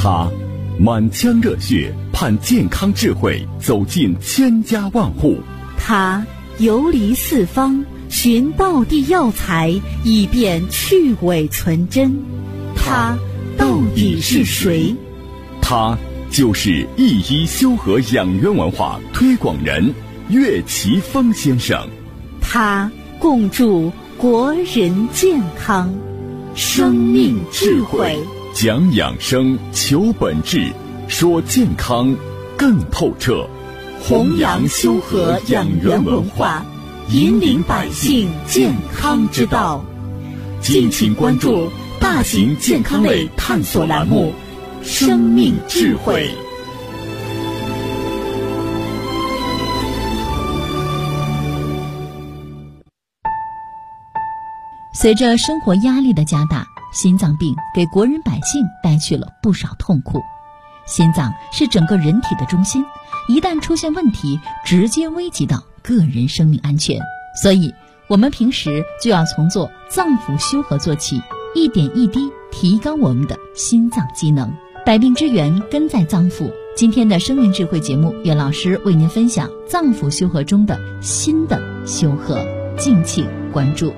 他满腔热血盼健康智慧走进千家万户， 他游离四方寻道地药材，以便去伪存真。他到底是谁？ 他就是一一修和养元文化推广人岳奇峰先生。 他共筑国人健康，生命智慧， 讲养生，求本质，说健康更透彻， 弘扬修和养元文化，引领百姓健康之道。敬请关注大型健康类探索栏目《生命智慧》。 随着生活压力的加大，心脏病给国人百姓带去了不少痛苦。心脏是整个人体的中心，一旦出现问题，直接危及到个人生命安全。所以我们平时就要从做脏腑修和做起，一点一滴提高我们的心脏机能。百病之源根在脏腑。今天的生命智慧节目，岳老师为您分享脏腑修和中的心的修和，敬请关注。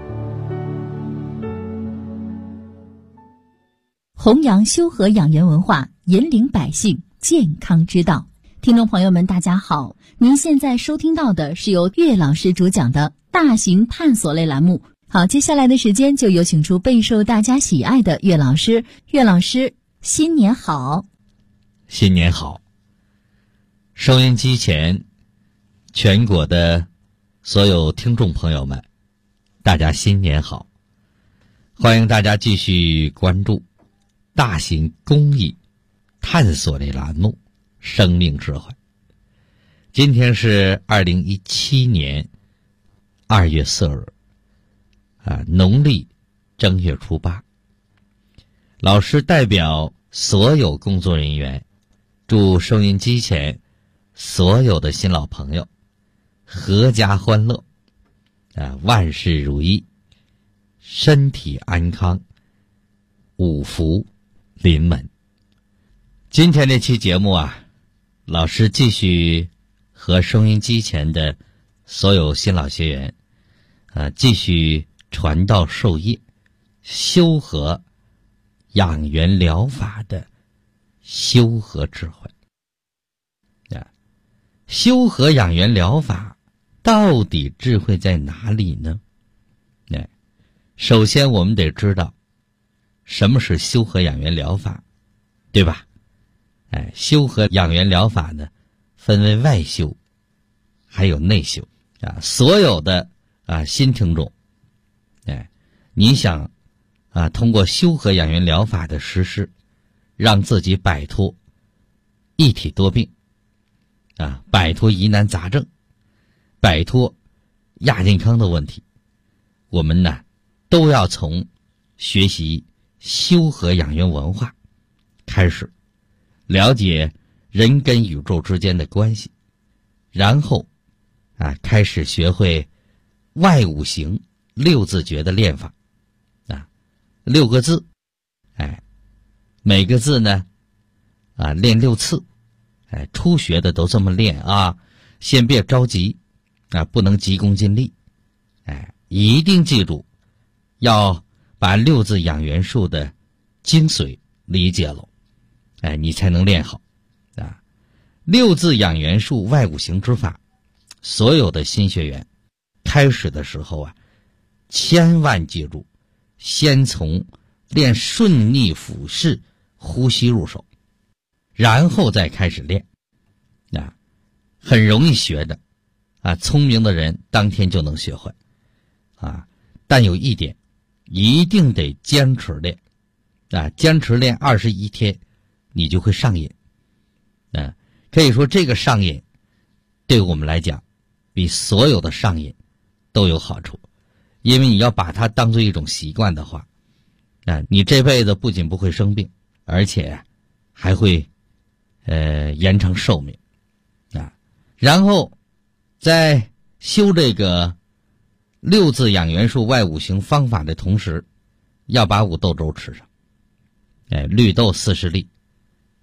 弘扬修和养元文化，引领百姓健康之道。听众朋友们大家好，您现在收听到的是由岳老师主讲的大型探索类栏目。好，接下来的时间就有请出备受大家喜爱的岳老师。岳老师，新年好。 新年好。收音机前全国的所有听众朋友们，大家新年好。欢迎大家继续关注大型公益探索类栏目生命智慧。今天是2017年2月4日农历正月初8。老师代表所有工作人员，祝收音机前所有的新老朋友阖家欢乐，万事如意，身体安康，五福临门。今天这期节目老师继续和收音机前的所有新老学员继续传道授业，修和养元疗法的修和智慧。修和养元疗法到底智慧在哪里呢？首先我们得知道什么是修和养元疗法，对吧？修和养元疗法呢，分为外修还有内修所有的新听众，你想通过修和养元疗法的实施，让自己摆脱一体多病摆脱疑难杂症，摆脱亚健康的问题，我们呢都要从学习修和养元文化开始，了解人跟宇宙之间的关系，然后开始学会外五行六字诀的练法6个字，每个字呢练6次，初学的都这么练先别着急不能急功近利，一定记住要把6字养元术的精髓理解了，你才能练好6字养元术外五行之法，所有的新学员开始的时候千万记住，先从练顺逆俯视呼吸入手，然后再开始练很容易学的聪明的人当天就能学会但有一点一定得坚持练坚持练21天，你就会上瘾可以说这个上瘾对我们来讲比所有的上瘾都有好处，因为你要把它当作一种习惯的话你这辈子不仅不会生病，而且还会延长寿命然后在修这个6字养元术外五行方法的同时，要把五豆粥吃上绿豆40粒，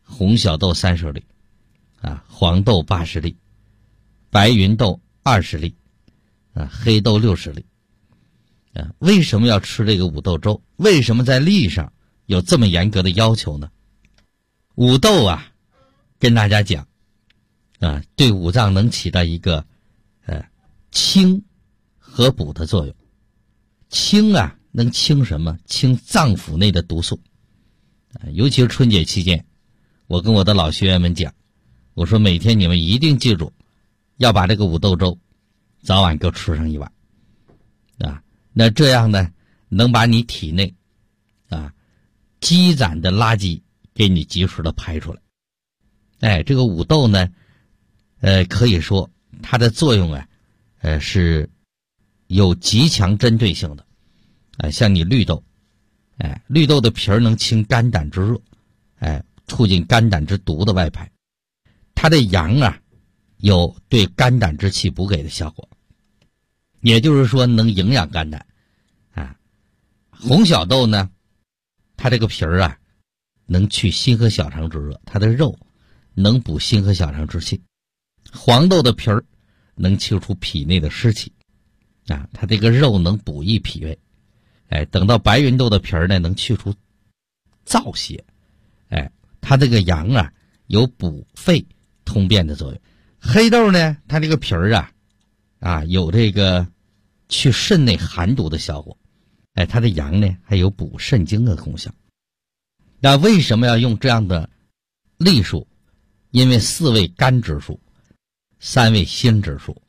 红小豆30粒，黄豆80粒，白芸豆20粒，黑豆60粒。为什么要吃这个五豆粥？为什么在历上有这么严格的要求呢？五豆跟大家讲对五脏能起到一个清和补的作用。清能清什么？清脏腑内的毒素。尤其是春节期间，我跟我的老学员们讲，我说每天你们一定记住要把这个五豆粥早晚各吃上一碗那这样呢能把你体内积攒的垃圾给你及时的排出来。这个五豆呢可以说它的作用是有极强针对性的。像你绿豆，绿豆的皮儿能清肝胆之热，促进肝胆之毒的外排。它的阳有对肝胆之气补给的效果，也就是说能营养肝胆。红小豆呢，它这个皮儿能去心和小肠之热，它的肉能补心和小肠之气。黄豆的皮儿能清除脾内的湿气，它这个肉能补益脾胃。等到白芸豆的皮儿呢，能去除燥邪。它这个阳有补肺通便的作用。黑豆呢，它这个皮儿有这个去肾内寒毒的效果。它的阳呢还有补肾精的功效。那为什么要用这样的例数？因为4为肝之数，3为心之数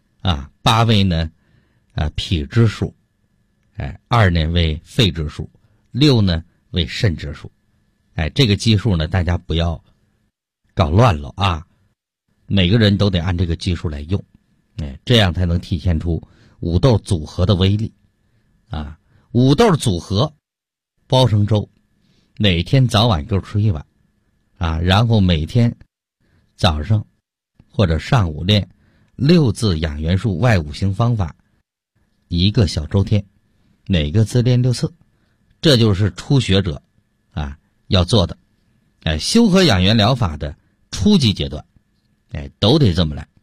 ，8为呢脾之数，2呢为肺之数，6呢为肾之数。这个基数呢大家不要搞乱了每个人都得按这个基数来用，这样才能体现出五豆组合的威力五豆组合煲成粥，每天早晚各吃一碗然后每天早上或者上午练6字养元术外5行方法1个小周天，每个字练6次。这就是初学者要做的修和养元疗法的初级阶段都得这么来。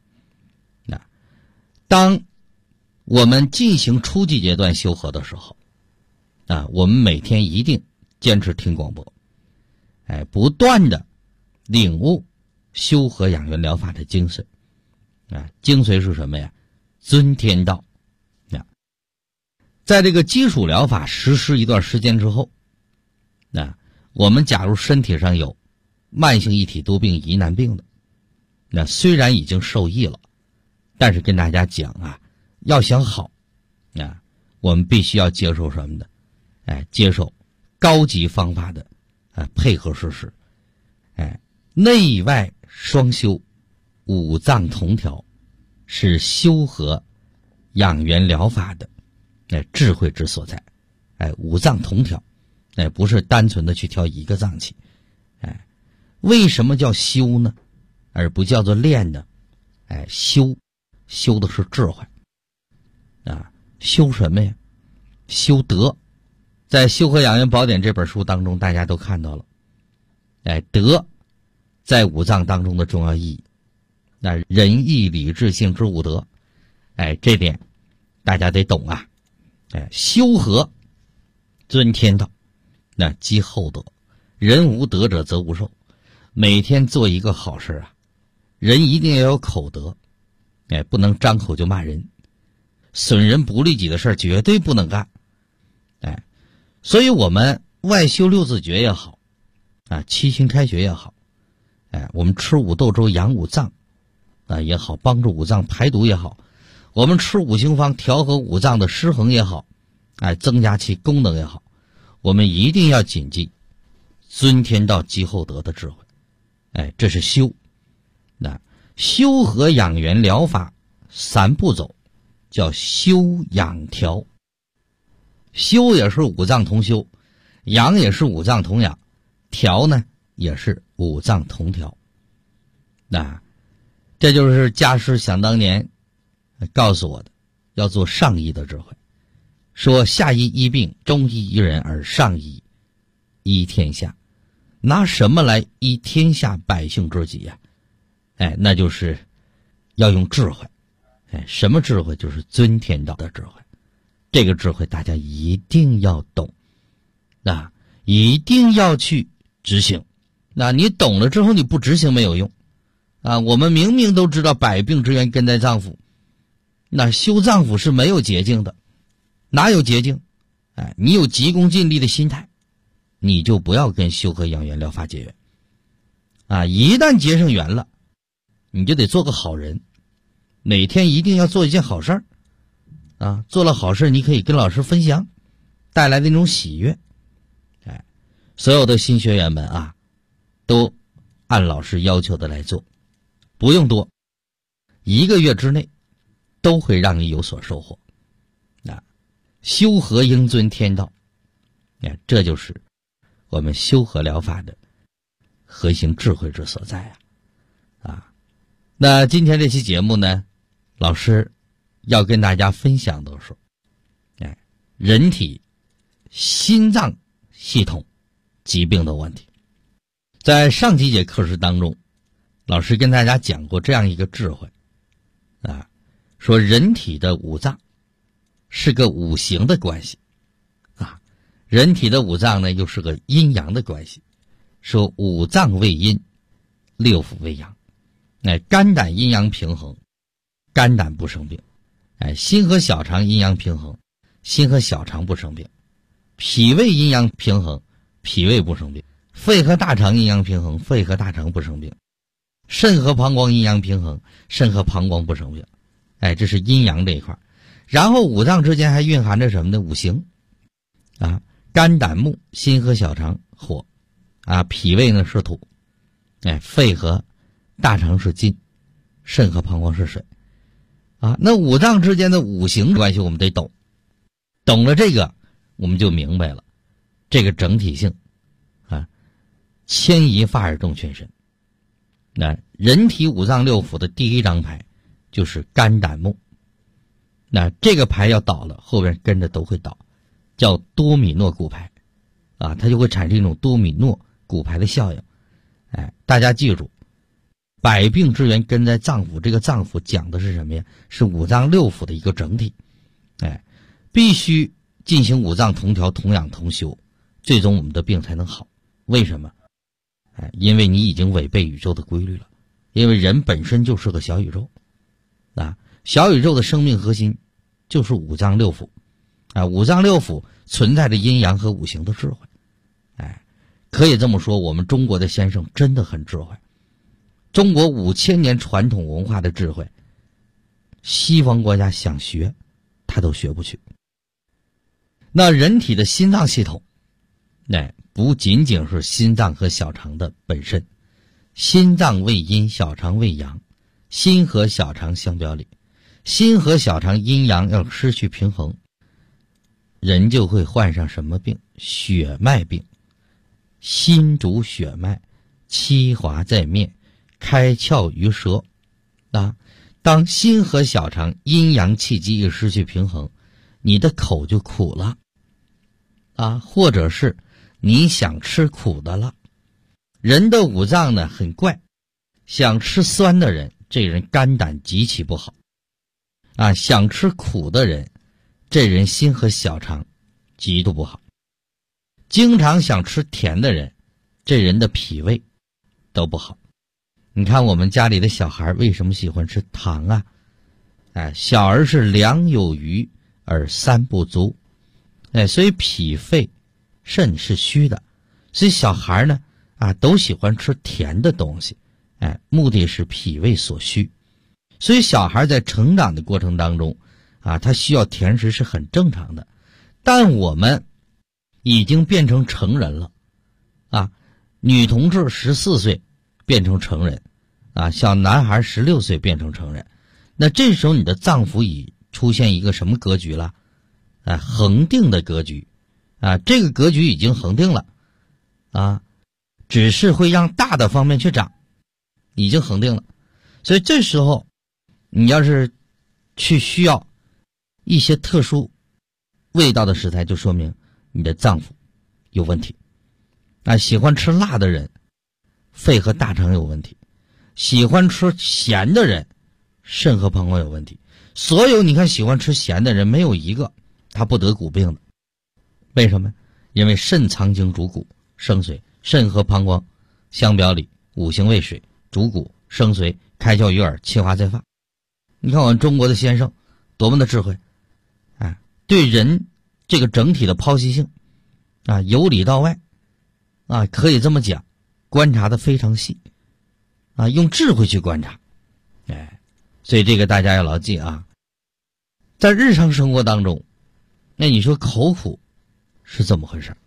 当我们进行初级阶段修和的时候我们每天一定坚持听广播不断的领悟修和养元疗法的精髓精髓是什么呀？遵天道在这个基础疗法实施一段时间之后我们假如身体上有慢性一体多病疑难病的虽然已经受益了，但是跟大家讲要想好我们必须要接受什么的接受高级方法的配合实施内外双修，五脏同调，是修和养元疗法的智慧之所在。五脏同调不是单纯的去调一个脏器为什么叫修呢而不叫做练呢修的是智慧修什么呀？修德。在《修和养元宝典》这本书当中大家都看到了德在五脏当中的重要意义仁义礼智信之五德这点大家得懂修和遵天道积厚德，人无德者则无寿。每天做一个好事人一定要有口德不能张口就骂人，损人不利己的事绝对不能干所以我们外修6字诀也好七星开穴也好我们吃五豆粥养五脏也好，帮助五脏排毒也好，我们吃5行方调和五脏的失衡也好增加其功能也好，我们一定要谨记遵天道积厚德的智慧这是修修和养元疗法3步走叫修养调。修也是五脏同修，养也是五脏同养，调呢也是五脏同调这就是家师想当年告诉我的，要做上医的智慧，说下医医病，中医医人，而上医医天下。 拿什么来医天下百姓之急呀？那就是要用智慧。什么智慧？就是尊天道的智慧。这个智慧大家一定要懂，一定要去执行。你懂了之后你不执行没有用。我们明明都知道百病之源根在脏腑，那修脏腑是没有捷径的，哪有捷径？你有急功近利的心态，你就不要跟修和养元疗法结缘。一旦结上缘了，你就得做个好人，每天一定要做一件好事儿。做了好事你可以跟老师分享，带来的那种喜悦。所有的新学员们都按老师要求的来做，不用多，1个月之内都会让你有所收获。修和应遵天道，这就是我们修和疗法的核心智慧之所在那今天这期节目呢，老师要跟大家分享的是人体心脏系统疾病的问题。在上几节课时当中，老师跟大家讲过这样一个智慧说人体的五脏是个五行的关系人体的五脏呢又是个阴阳的关系，说五脏为阴，六腑为阳。肝胆阴阳平衡，肝胆不生病。心和小肠阴阳平衡，心和小肠不生病。脾胃阴阳平衡，脾胃不生病。肺和大肠阴阳平衡，肺和大肠不生病。肾和膀胱阴阳平衡，肾和膀胱不生病。这是阴阳这一块。然后五脏之间还蕴含着什么呢？五行肝胆木，心和小肠火脾胃呢是土，肺和大肠是金，肾和膀胱是水那五脏之间的五行关系我们得懂，懂了这个我们就明白了这个整体性牵一发而动全身。人体五脏六腑的第一张牌就是肝胆木，这个牌要倒了，后边跟着都会倒，叫多米诺骨牌它就会产生一种多米诺骨牌的效应。大家记住，百病之源根在脏腑，这个脏腑讲的是什么呀？是五脏六腑的一个整体。必须进行五脏同调、同养同修，最终我们的病才能好。为什么？因为你已经违背宇宙的规律了，因为人本身就是个小宇宙小宇宙的生命核心就是五脏六腑五脏六腑存在着阴阳和五行的智慧。可以这么说，我们中国的先生真的很智慧。中国5000年传统文化的智慧，西方国家想学他都学不去。那人体的心脏系统不仅仅是心脏和小肠的本身，心脏为阴，小肠为阳，心和小肠相表里，心和小肠阴阳要失去平衡，人就会患上什么病？血脉病。心主血脉，七华在面，开窍于舌当心和小肠阴阳气机一失去平衡，你的口就苦了或者是你想吃苦的了。人的五脏呢很怪，想吃酸的人，这人肝胆极其不好想吃苦的人，这人心和小肠极度不好。经常想吃甜的人，这人的脾胃都不好。你看我们家里的小孩为什么喜欢吃糖小儿是粮有余而三不足所以脾肺肾是虚的，所以小孩呢都喜欢吃甜的东西目的是脾胃所需。所以小孩在成长的过程当中他需要甜食是很正常的。但我们已经变成成人了女同志14岁变成成人小男孩16岁变成成人，那这时候你的脏腑已出现一个什么格局了恒定的格局这个格局已经恒定了只是会让大的方面去长，已经恒定了。所以这时候你要是去需要一些特殊味道的食材，就说明你的脏腑有问题喜欢吃辣的人肺和大肠有问题，喜欢吃咸的人肾和膀胱有问题。所有你看喜欢吃咸的人没有一个他不得骨病的。为什么？因为肾藏精主骨生水，肾和膀胱相表里，五行为水，主骨生髓，开窍于耳，气化在发。你看我们中国的先生多么的智慧，对人这个整体的剖析性由里到外可以这么讲，观察的非常细用智慧去观察。所以这个大家要牢记在日常生活当中，那你说口苦是怎么回事？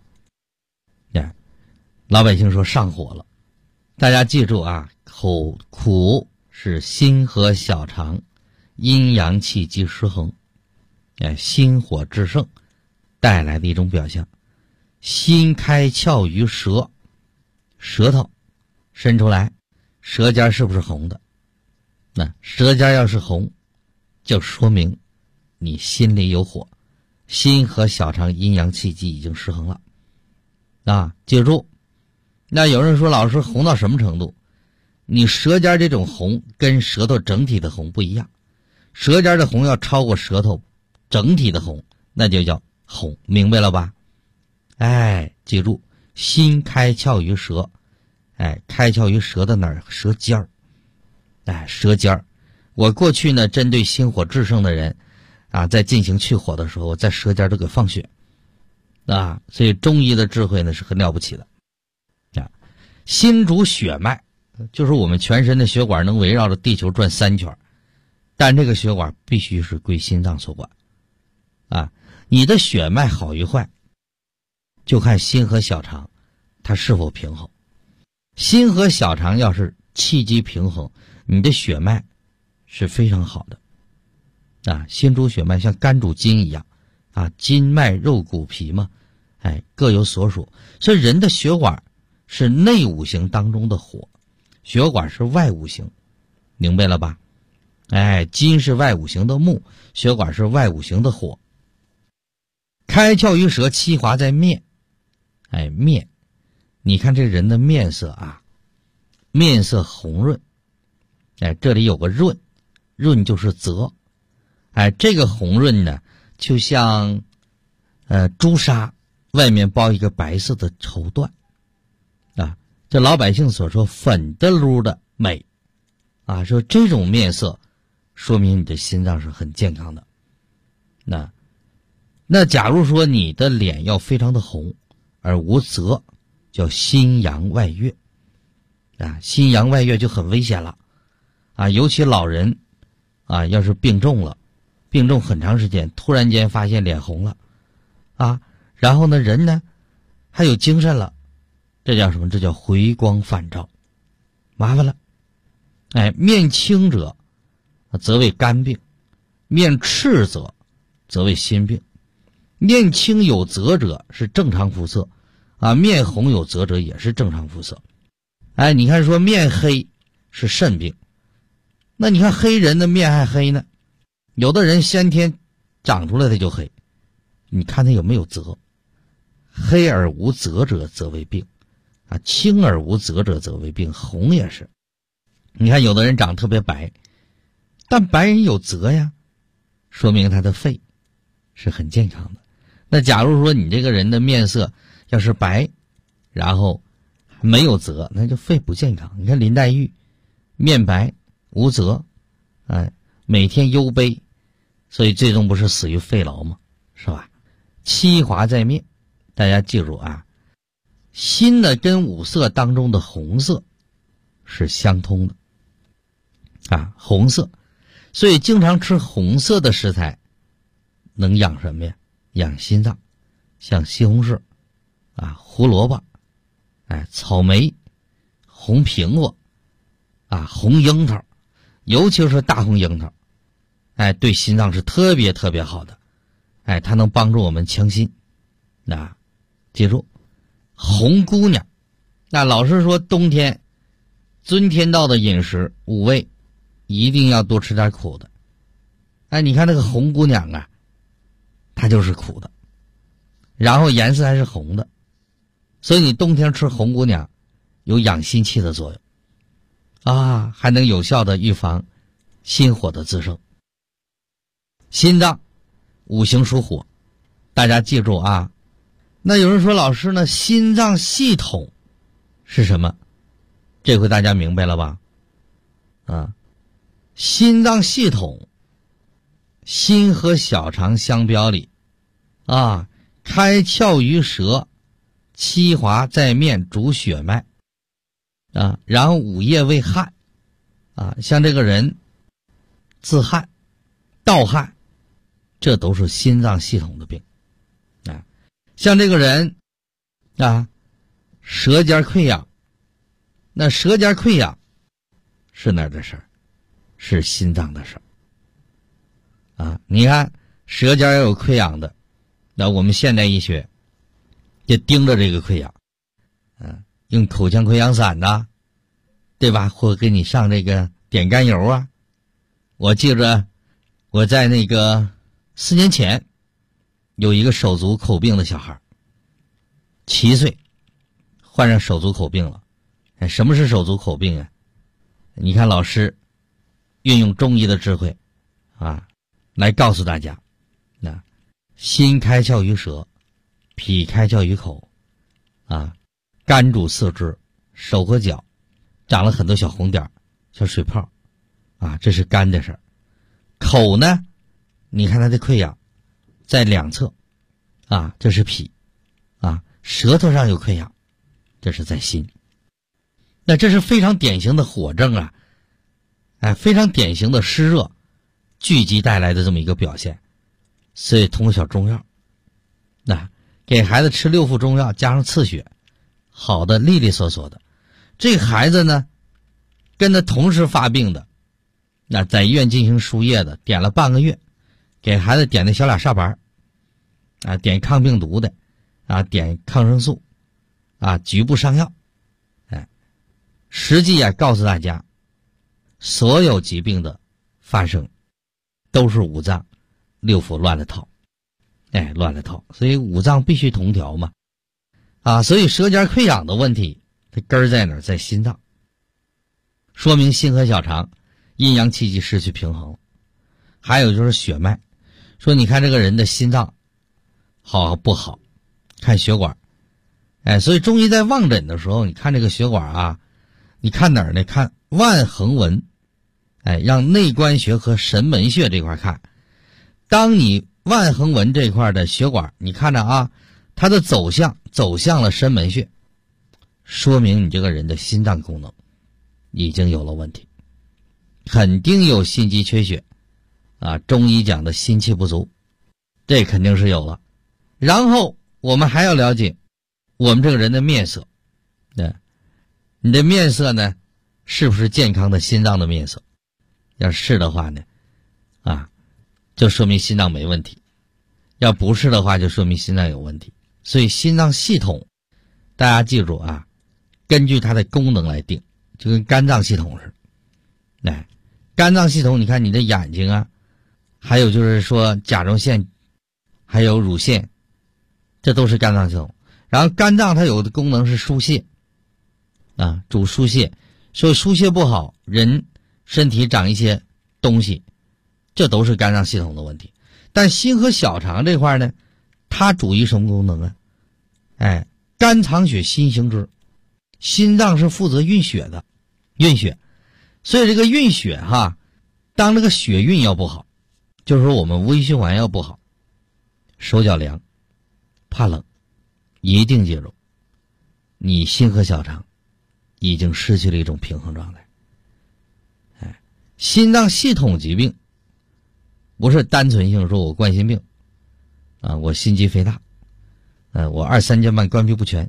老百姓说上火了，大家记住口苦是心和小肠阴阳气机失衡，心火制胜带来的一种表象。心开窍于舌，舌头伸出来，舌尖是不是红的？那舌尖要是红，就说明你心里有火，心和小肠阴阳气机已经失衡了记住。那有人说老师红到什么程度？你舌尖这种红跟舌头整体的红不一样，舌尖的红要超过舌头整体的红，那就叫红，明白了吧？记住，心开窍于舌，开窍于舌的哪儿？舌尖儿，舌尖儿。我过去呢，针对心火制胜的人在进行去火的时候，我在舌尖都给放血所以中医的智慧呢是很了不起的心主血脉，就是我们全身的血管能围绕着地球转3圈，但这个血管必须是归心脏所管你的血脉好与坏，就看心和小肠它是否平衡。心和小肠要是气机平衡，你的血脉是非常好的心主血脉像肝主筋一样筋脉肉骨皮嘛，各有所属。所以人的血管是内五行当中的火，血管是外五行，明白了吧？筋是外五行的木，血管是外五行的火。开窍于舌，气滑在面。面，你看这人的面色面色红润，这里有个润，润就是泽，这个红润呢，就像朱砂外面包一个白色的绸缎这老百姓所说粉的噜的美说这种面色说明你的心脏是很健康的。那假如说你的脸要非常的红而无泽，叫心阳外越心阳外越就很危险了尤其老人要是病重很长时间，突然间发现脸红了然后呢人呢还有精神了，这叫什么？这叫回光返照，麻烦了。面青者则为肝病，面赤则为心病。面青有泽者是正常肤色面红有泽者也是正常肤色。你看说面黑是肾病，那你看黑人的面还黑呢，有的人先天长出来的就黑，你看他有没有泽？黑而无泽者则为病青而无泽者则为病，红也是。你看有的人长特别白，但白人有泽呀，说明他的肺是很健康的。那假如说你这个人的面色要是白，然后没有泽，那就肺不健康。你看林黛玉面白无泽每天忧悲，所以最终不是死于肺痨吗？是吧？气滑在面，大家记住心呢跟五色当中的红色是相通的红色，所以经常吃红色的食材能养什么呀？养心脏，像西红柿胡萝卜草莓，红苹果红樱桃，尤其是大红樱桃对心脏是特别特别好的它能帮助我们强心记住红姑娘。那老师说冬天遵天道的饮食5味一定要多吃点苦的你看那个红姑娘它就是苦的，然后颜色还是红的， 所以你冬天吃红姑娘有养心气的作用还能有效的预防心火的滋生。心脏五行属火，大家记住啊。那有人说老师呢，心脏系统是什么？这回大家明白了吧？心脏系统，心和小肠相表里开窍于舌，七华在面，主血脉然后五液为汗像这个人自汗、盗汗，这都是心脏系统的病像这个人舌尖溃疡，那舌尖溃疡是哪儿的事儿？是心脏的事儿你看舌尖有溃疡的，那我们现代医学就盯着这个溃疡用口腔溃疡散对吧？或给你上这个点甘油我记着我在那个4年前有一个手足口病的小孩，7岁患上手足口病了。什么是手足口病你看老师运用中医的智慧来告诉大家，心开窍于舌，脾开窍于口肝主四肢，手和脚长了很多小红点、小水泡这是肝的事儿。口呢，你看它的溃疡在两侧这是脾舌头上有溃疡，这是在心。那这是非常典型的火症非常典型的湿热聚集带来的这么一个表现。所以通过小中药给孩子吃6副中药加上刺血，好的利利索索的。这孩子呢跟他同时发病的，在医院进行输液的，点了半个月，给孩子点那小俩煞板点抗病毒的点抗生素局部上药实际告诉大家，所有疾病的发生都是五脏六腑乱了套乱了套。所以五脏必须同调嘛所以舌尖溃疡的问题，它根儿在哪儿？在心脏，说明心和小肠阴阳气机失去平衡了。还有就是血脉，说你看这个人的心脏好不好，看血管所以中医在望诊的时候，你看这个血管你看哪儿呢？看腕横纹让内关穴和神门穴这块看。当你腕横纹这块的血管你看着它的走向了神门穴，说明你这个人的心脏功能已经有了问题，肯定有心肌缺血中医讲的心气不足，这肯定是有了。然后我们还要了解我们这个人的面色你的面色呢是不是健康的心脏的面色？要是的话呢就说明心脏没问题，要不是的话就说明心脏有问题。所以心脏系统大家记住根据它的功能来定，就跟肝脏系统似的肝脏系统你看你的眼睛还有就是说甲状腺还有乳腺，这都是肝脏系统。然后肝脏它有的功能是疏泄主疏泄，所以疏泄不好，人身体长一些东西，这都是肝脏系统的问题。但心和小肠这块呢，它主于什么功能肝藏血，心行之。心脏是负责运血的，运血。所以这个运血当这个血运要不好，就是说我们微循环要不好，手脚凉，怕冷，一定记住，你心和小肠已经失去了一种平衡状态。心脏系统疾病不是单纯性说我冠心病我心肌肥大我二三尖瓣关闭不全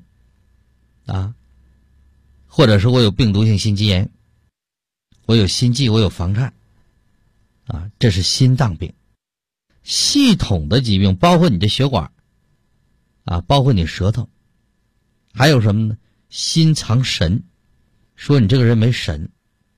或者是我有病毒性心肌炎，我有心悸，我有房颤这是心脏病。系统的疾病包括你的血管包括你舌头，还有什么呢？心藏神，说你这个人没神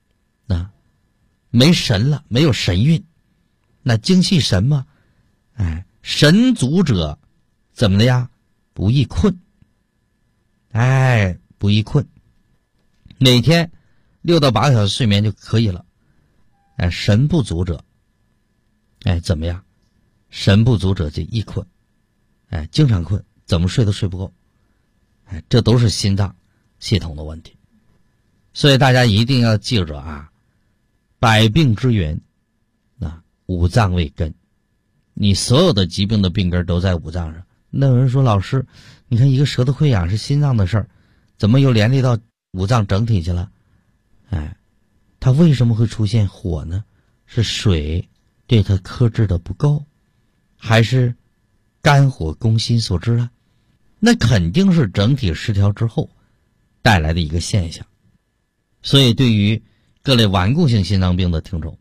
没神了，没有神韵，那精气神嘛神足者怎么的呀？不易困不易困，每天6到8个小时睡眠就可以了。神不足者，怎么样？神不足者就易困，经常困，怎么睡都睡不够，这都是心脏系统的问题。所以大家一定要记着啊，百病之源，五脏为根，你所有的疾病的病根都在五脏上。那有人说，老师，你看一个舌头溃疡是心脏的事儿，怎么又连累到五脏整体去了？它为什么会出现火呢？是水对它克制的不够，还是肝火攻心所致啊？那肯定是整体失调之后带来的一个现象。所以对于各类顽固性心脏病的听众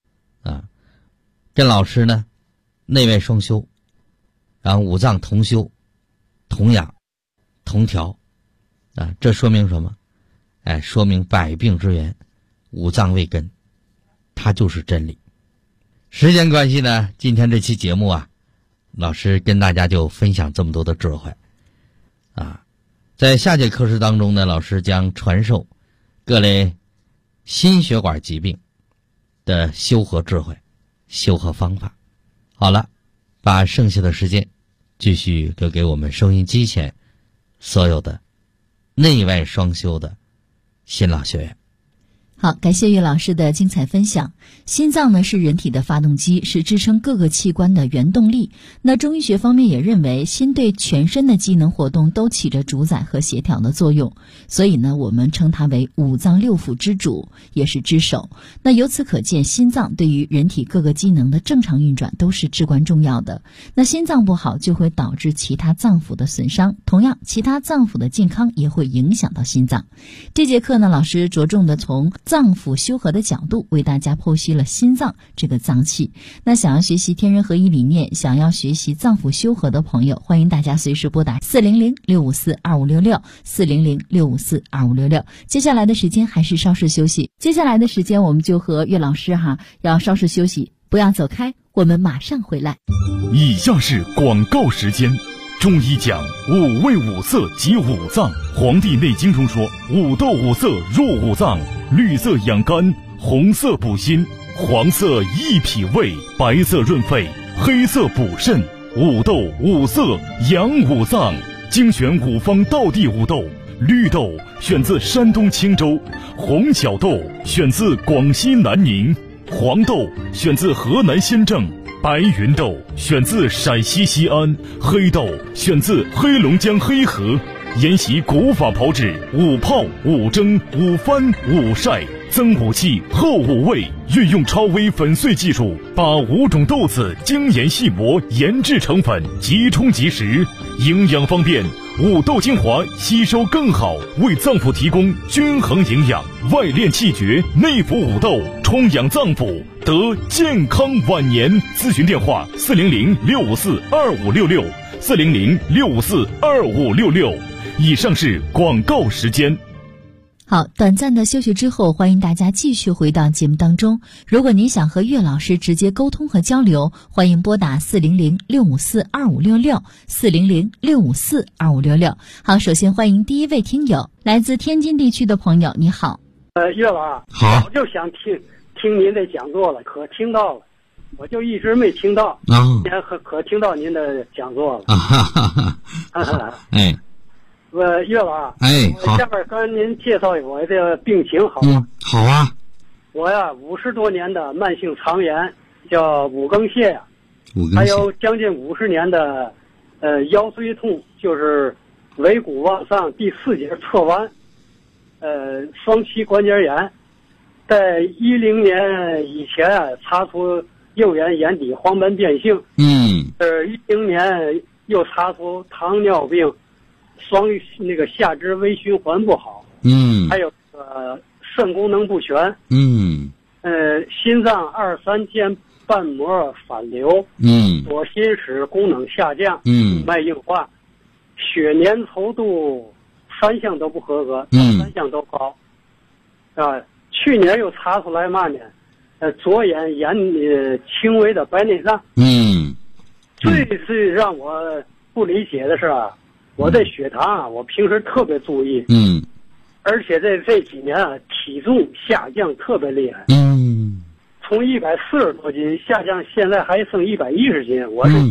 跟老师呢内外双修，然后五脏同修同养同调这说明什么？说明百病之源五脏为根，它就是真理。时间关系呢，今天这期节目老师跟大家就分享这么多的智慧在下节课时当中呢，老师将传授各类心血管疾病的修和智慧、修和方法。好了，把剩下的时间继续留给我们收音机前所有的内外双修的新老学员。 好，感谢岳老师的精彩分享。心脏呢是人体的发动机，是支撑各个器官的原动力。那中医学方面也认为，心对全身的机能活动都起着主宰和协调的作用，所以呢，我们称它为五脏六腑之主，也是之首。那由此可见，心脏对于人体各个机能的正常运转都是至关重要的。那心脏不好，就会导致其他脏腑的损伤，同样，其他脏腑的健康也会影响到心脏。这节课呢，老师着重的从脏腑修和的角度为大家剖析了心脏这个脏器。那想要学习天人合一理念，想要学习脏腑修和的朋友，欢迎大家随时拨打400-654-2566 400-654-2566。接下来的时间还是稍事休息，接下来的时间我们就和岳老师要稍事休息，不要走开，我们马上回来。 以下是广告时间。中医讲五味五色及五脏，《黄帝内经》中说，五豆五色入五脏，绿色养肝，红色补心，黄色益脾胃，白色润肺，黑色补肾。五豆五色养五脏，精选五方道地五豆。绿豆选自山东青州，红小豆选自广西南宁，黄豆选自河南新郑，白云豆选自陕西西安，黑豆选自黑龙江黑河。沿袭古法炮制，五泡、五蒸、五翻、五晒，增五气，厚五味，运用超微粉碎技术，把5种豆子精研细磨，研制成粉，即冲即食，营养方便。五豆精华吸收更好，为脏腑提供均衡营养，外练气绝，内服五豆，充养脏腑，得健康晚年。咨询电话400-654-2566 400-654-2566。以上是广告时间。 好，短暂的休息之后，欢迎大家继续回到节目当中。如果您想和岳老师直接沟通和交流，欢迎拨打400-654-2566 400-654-2566。好，首先欢迎第一位听友，来自天津地区的朋友，你好。 岳老， 好， 我就想听您的讲座了，可听到了，我就一直没听到可听到您的讲座了岳老， 好， 我下边跟您介绍我的病情好吗？ 好啊。 我50多年的慢性肠炎，叫五更泻还有将近50年的腰椎痛，就是尾骨往上第4节侧弯，双膝关节炎。在10年以前查出右眼眼底黄斑变性，10年又查出糖尿病，下肢微循环不好，还有肾功能不全，心脏2、3间瓣膜反流，左心室功能下降，脉硬化，血粘稠度3项都不合格，3项都高，去年又查出来嘛呢？左眼轻微的白内障，最让我不理解的是我这血糖啊，我平时特别注意，而且这几年啊，体重下降特别厉害，从140多斤下降，现在还剩110斤，我是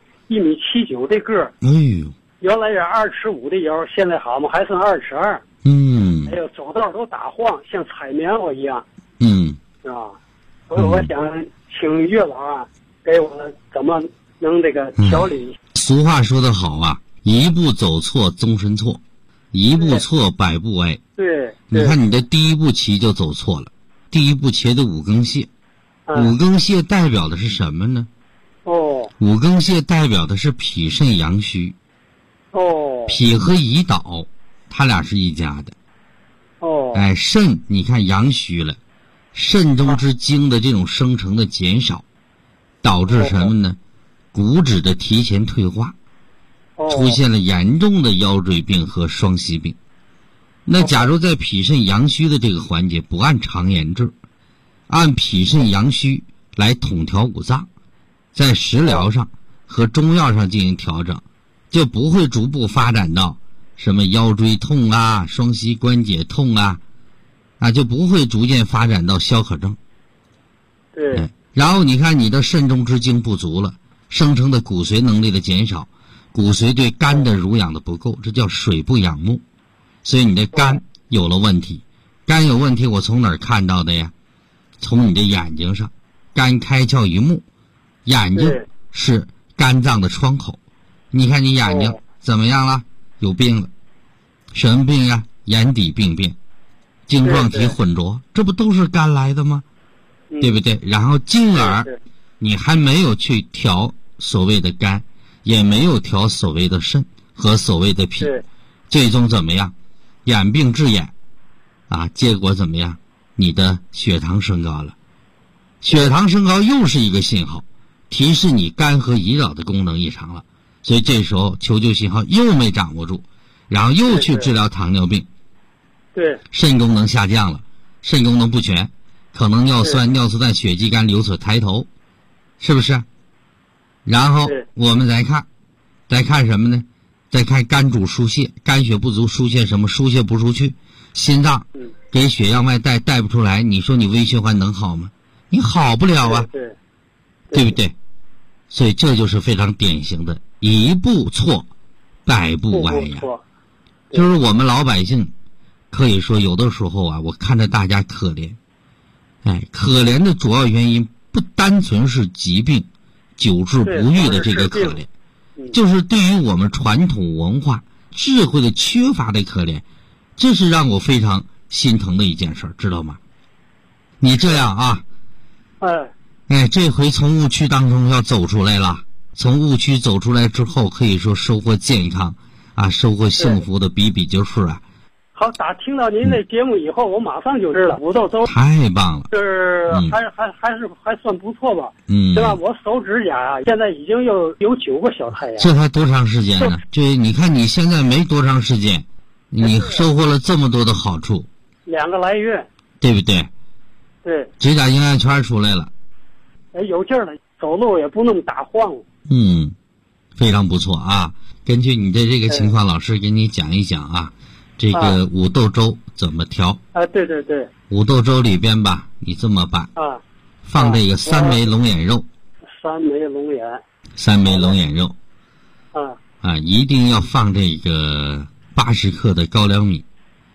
1.79米的个儿，原来是2.5的腰，现在好嘛，还剩2.2，哎呦，走道都打晃，像踩棉花一样，是吧？所以我想请岳老啊，给我怎么能这个调理。 俗话说得好啊，一步走错终身错，一步错百步歪。 对， 你看你的第一步棋就走错了，第一步切的五更泻，五更泻代表的是什么呢？五更泻代表的是脾肾阳虚。脾和胰岛，他俩是一家的。肾你看阳虚了，肾中之精的这种生成的减少，导致什么呢？骨质的提前退化，出现了严重的腰椎病和双膝病。那假如在脾肾阳虚的这个环节不按常言治，按脾肾阳虚来统调五脏，在食疗上和中药上进行调整，就不会逐步发展到什么腰椎痛啊、双膝关节痛啊，就不会逐渐发展到消渴症。 对。 然后你看你的肾中之精不足了，生成的骨髓能力的减少，骨髓对肝的濡养的不够，这叫水不养目，所以你的肝有了问题。肝有问题我从哪儿看到的呀？从你的眼睛上，肝开窍于目，眼睛是肝脏的窗口。你看你眼睛怎么样了？有病了。什么病呀？眼底病变，晶状体混浊，这不都是肝来的吗？对不对？然后进而你还没有去调所谓的肝，也没有调所谓的肾和所谓的脾，最终怎么样？眼病致眼结果怎么样？你的血糖升高了。血糖升高又是一个信号，提示你肝和胰岛的功能异常了。所以这时候求救信号又没掌握住，然后又去治疗糖尿病，肾功能下降了，肾功能不全，可能尿酸、尿素氮、血肌酐有所抬头，是不是？然后我们再看什么呢？再看肝主疏泄，肝血不足疏泄什么？疏泄不出去，心脏给血样外带不出来，你说你微循环能好吗？你好不了啊，对不对？所以这就是非常典型的一步错百步歪呀。就是我们老百姓可以说有的时候我看着大家可怜，可怜的主要原因不单纯是疾病久治不愈的这个可怜，就是对于我们传统文化智慧的缺乏的可怜，这是让我非常心疼的一件事，知道吗？你这样这回从误区当中要走出来了，从误区走出来之后，可以说收获健康收获幸福的比比就是好，听到您的节目以后，我马上就知道五豆粥太棒了， 就是还算不错吧，对吧？我手指甲现在已经有9个小太阳。 这才多长时间呢？这你看你现在没多长时间，你收获了这么多的好处 ，2个来月， 对不对？ 对， 指甲硬按圈出来了， 有劲儿了，走路也不那么打晃了。 非常不错根据你的这个情况，老师给你讲一讲这个五豆粥怎么调？ 对， 五豆粥里边吧，你这么办放这个3枚龙眼肉，3枚龙眼肉一定要放这个80克的高粱米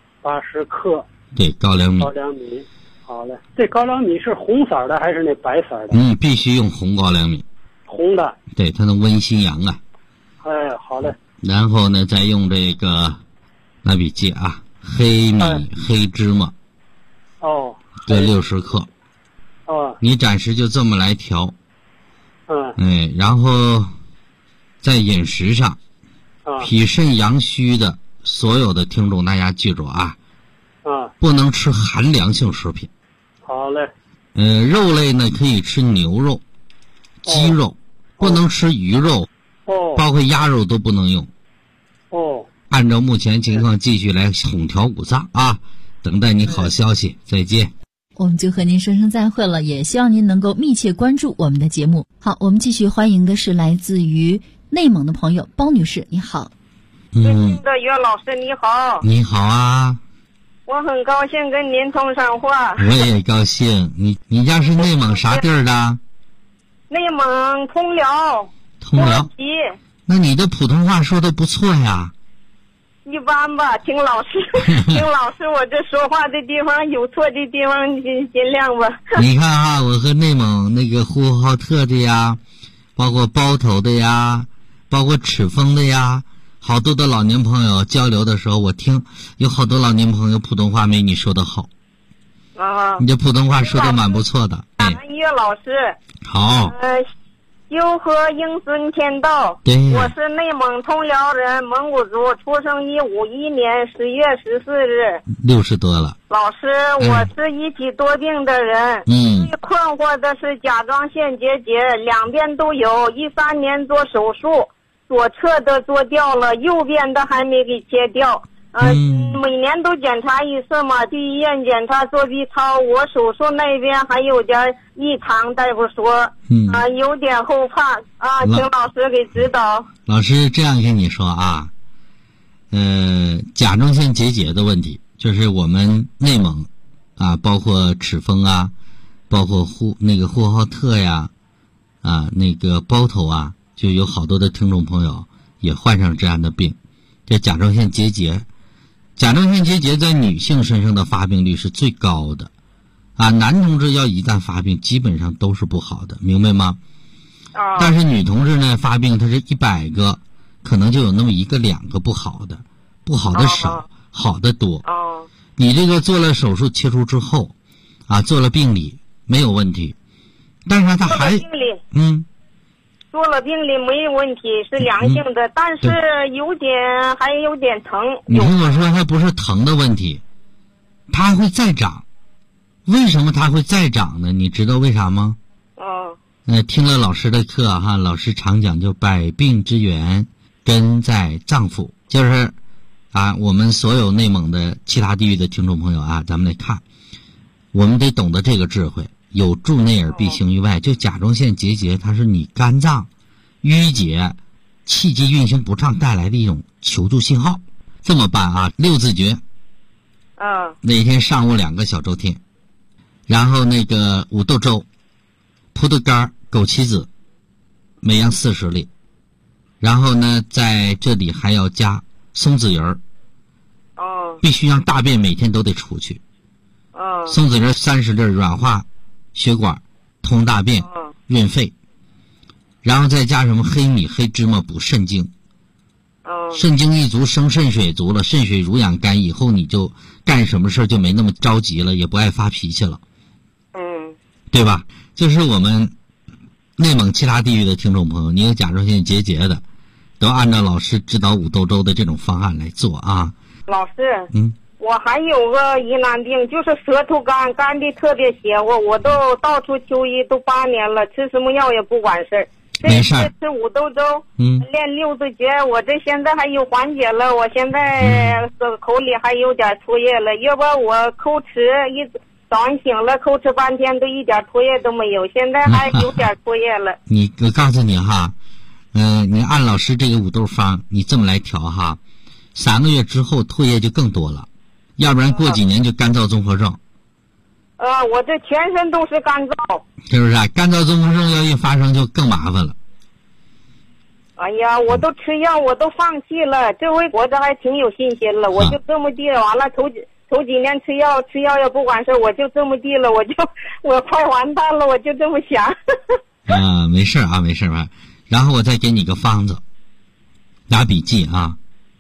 ，80克， 对，高粱米。 好嘞，这高粱米是红色的还是那白色的？ 必须用红高粱米， 红的， 对，它能温心阳好嘞。 然后呢，再用这个拿笔记黑米、黑芝麻各60克你暂时就这么来调然后在饮食上脾肾阳虚的所有的听众大家记住不能吃寒凉性食品。 好嘞。 肉类呢可以吃牛肉、鸡肉，不能吃鱼肉包括鸭肉都不能用按照目前情况继续来统调五脏等待你好消息，再见。 我们就和您说声再会了，也希望您能够密切关注我们的节目。好，我们继续欢迎的是来自于内蒙的朋友包女士，你好。 的岳老师你好。 你好啊。 我很高兴跟您通上话。 我也高兴。你家是内蒙啥地儿的？ 内蒙通辽。 通辽。那你的普通话说的不错呀。 一般吧，听老师我这说话的地方有错的地方尽量吧。 你看啊，我和内蒙那个呼和浩特的呀，包括包头的呀，包括赤峰的呀，好多的老年朋友交流的时候，我听有好多老年朋友普通话没你说的好。 啊， 你这普通话说的蛮不错的。 岳老师好。 修和应孙天道。 对， 我是内蒙通辽人，蒙古族，出生于51年10月14日。 60多了。 老师，我是一体多病的人。最困惑的是甲状腺结节，两边都有。13年做手术，左侧的做掉了，右边的还没给切掉。每年都检查一次嘛，去医院检查做 B 超，我手术那边还有点异常，大夫说，有点后怕啊，请老师给指导。 老师这样跟你说啊，甲状腺结节的问题，就是我们内蒙啊，包括赤峰啊，包括呼和浩特呀，那个包头啊，就有好多的听众朋友也患上这样的病，这甲状腺结节。甲状腺结节在女性身上的发病率是最高的，男同志要一旦发病基本上都是不好的，明白吗？但是女同志呢，发病它是100个可能就有那么1个2个不好的，不好的少，好的多。你这个做了手术切除之后做了病理没有问题，但是它还做了病理没问题，是良性的，但是还有点疼。 你听我说，它不是疼的问题，它会再长。为什么它会再长呢？你知道为啥吗？听了老师的课哈，老师常讲就百病之源根在脏腑，就是我们所有内蒙的其他地域的听众朋友咱们来看，我们得懂得这个智慧。有助内耳必行于外，就甲状腺结节，它是你肝脏淤结、气机运行不畅带来的一种求助信号。这么办6字诀。那天上午2个小周天，然后那个五豆粥、葡萄干、枸杞子，每样40粒，然后呢，在这里还要加松子仁儿。必须让大便每天都得出去。松子仁30粒，软化血管，通大便，润肺，然后再加什么黑米、黑芝麻补肾精。肾精一足，生肾水足了，肾水濡养肝，以后你就干什么事就没那么着急了，也不爱发脾气了。对吧？就是我们内蒙其他地域的听众朋友，你有甲状腺结节的，都按照老师指导五豆粥的这种方案来做啊。 老师，我还有个疑难病，就是舌头干，干的特别邪乎，我都到处求医，都8年了，吃什么药也不管事儿。 没事。 吃五豆粥，练6字诀，我这现在还有缓解了，我现在口里还有点唾液了，要不我口吃早上醒了口吃半天都一点唾液都没有，现在还有点唾液了。我告诉你哈，你按老师这个五豆方，你这么来调哈，3个月之后唾液就更多了，要不然过几年就干燥综合症。 我这全身都是干燥。 是不是干燥综合症要一发生就更麻烦了。 哎呀，我都吃药，我都放弃了，这回我这还挺有信心了，我就这么地完了，头几年吃药也不管事，我就这么地了，我快完蛋了，我就这么想。 没事没事然后我再给你个方子，拿笔记啊。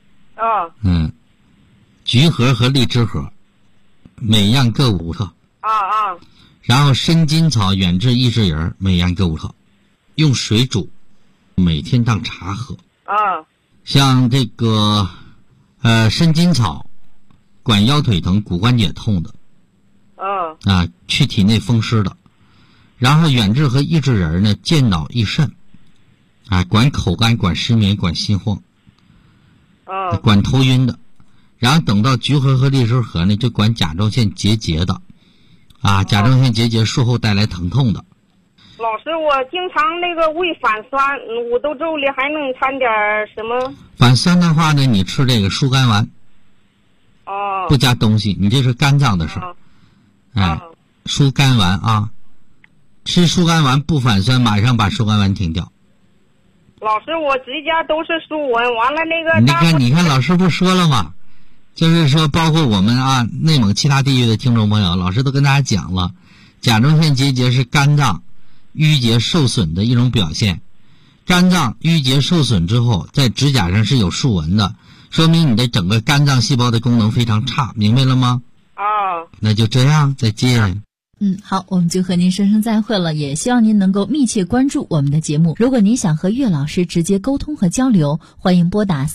橘核和荔枝核，每样各5克。然后生筋草、远志、益智仁每样各5克，用水煮，每天当茶喝。像这个生筋草管腰腿疼、骨关节痛的。去体内风湿的。然后远志和益智仁呢，健脑益肾，管口干、管失眠、管心慌，管头晕的。然后等到橘核和荔枝核呢，就管甲状腺结节的。甲状腺结节术后带来疼痛的。 老师，我经常那个胃反酸，五豆粥里还能掺点什么？ 反酸的话呢，你吃这个疏肝丸。 哦。 不加东西，你这是肝脏的事儿。疏肝丸啊，吃疏肝丸不反酸，马上把疏肝丸停掉。 老师，我这家都是疏温，完了那个。 你看，老师不说了吗？就是说，包括我们啊，内蒙其他地区的听众朋友，老师都跟大家讲了，甲状腺结节是肝脏淤结受损的一种表现。肝脏淤结受损之后，在指甲上是有竖纹的，说明你的整个肝脏细胞的功能非常差，明白了吗？那就这样，再见。 好，我们就和您说声再会了，也希望您能够密切关注我们的节目。如果您想和岳老师直接沟通和交流，欢迎拨打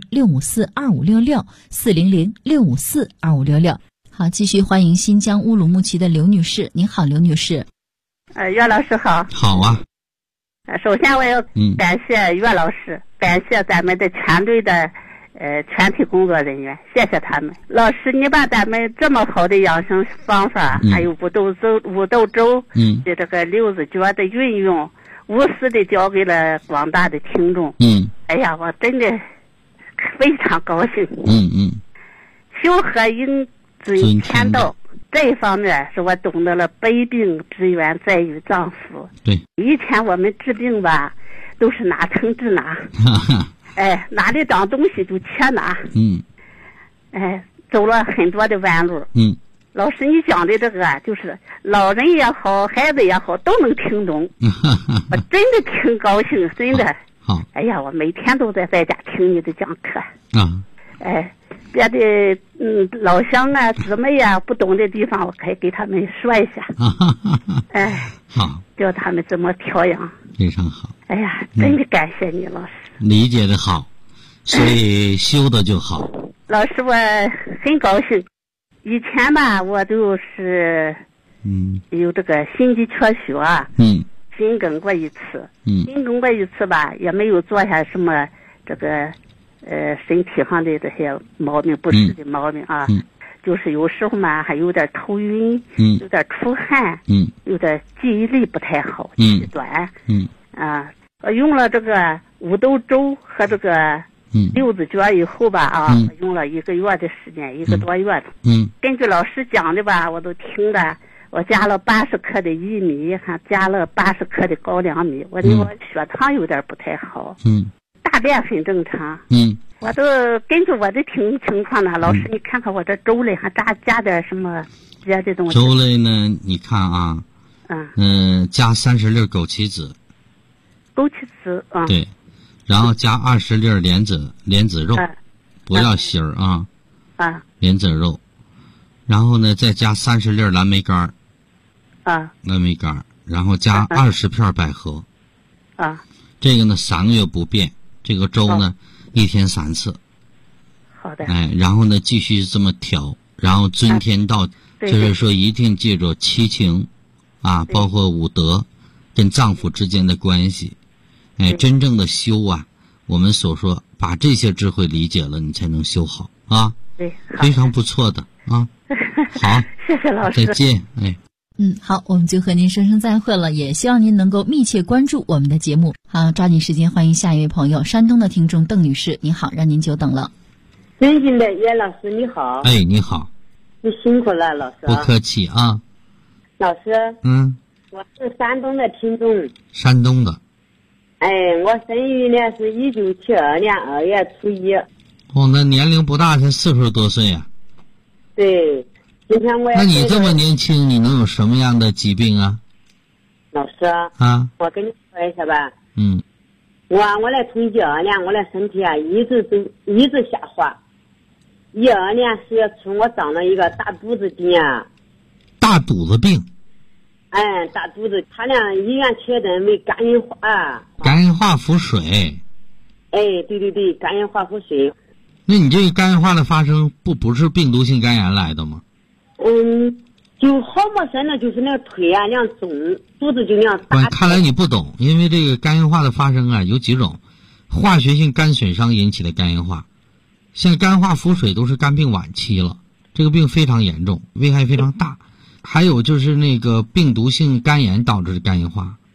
400-654-2566，400-654-2566。好，继续欢迎新疆乌鲁木齐的刘女士。您好，刘女士。 岳老师好。 好啊。 首先我要感谢岳老师，感谢咱们的全队的全体工作人员，谢谢他们。老师，你把咱们这么好的养生方法，还有五豆粥的这个六字诀的运用，无私的交给了广大的听众。哎呀，我真的非常高兴。修和应遵天道，这一方面是我懂得了百病之源在于脏腑。 对， 以前我们治病吧，都是哪疼治哪。哪里长东西就切哪。走了很多的弯路。老师，你讲的这个就是老人也好，孩子也好，都能听懂。我真的挺高兴，真的。 好。 哎呀，我每天都在家听你的讲课。别的老乡啊、姊妹呀不懂的地方，我可以给他们说一下。 好。 教他们怎么调养。 非常好。 哎呀，真的感谢你，老师。 理解的好，所以修的就好。 老师，我很高兴。以前吧，我就是有这个心肌缺血啊，心梗过一次，心梗过一次吧，也没有做下什么这个身体上的这些毛病不适的毛病啊，就是有时候嘛还有点头晕，有点出汗，有点记忆力不太好，记忆短，我用了这个五豆粥和这个六字诀以后吧我用了1个月的时间，1个多月。根据老师讲的吧，我都听的。我加了80克的薏米，还加了80克的高粱米。我血糖有点不太好，大便很正常。我都根据我的情况呢，老师你看看我这粥里还加点什么别的东西。 粥类呢，你看啊，加30粒枸杞子。 枸杞子对，然后加20粒莲子肉，不要芯儿莲子肉，然后呢再加30粒蓝莓干蓝莓干，然后加20片百合这个呢3个月不变，这个粥呢1天3次。 好的。 然后呢继续这么调，然后遵天道，就是说一定记住七情包括五德跟脏腑之间的关系。真正的修我们所说把这些智慧理解了，你才能修好对， 非常不错的好， 谢谢老师， 再见。 好，我们就和您说声再会了，也希望您能够密切关注我们的节目。好，抓紧时间欢迎下一位朋友，山东的听众邓女士，你好，让您久等了。 尊敬的叶老师你好。 你好。 你辛苦了，老师。 不客气啊。 老师。我是山东的听众。 山东的。 我生日呢是1972年2月初1。 那年龄不大，才40多岁啊。 对，今天我也。 那你这么年轻，你能有什么样的疾病啊？ 老师我跟你说一下吧。我来从12年，我的身体一直下滑。12年10月初，我长了一个大肚子病大肚子病。 大肚子，他俩医院确诊为肝硬化。 肝硬化腹水。 对，肝硬化腹水。 那你这个肝硬化的发生不是病毒性肝炎来的吗？ 就好陌生的，就是那个腿那样肿，肚子就那样大。 看来你不懂，因为这个肝硬化的发生有几种，化学性肝损伤引起的肝硬化，像肝化腹水都是肝病晚期了，这个病非常严重，危害非常大。还有就是那个病毒性肝炎导致的肝硬化，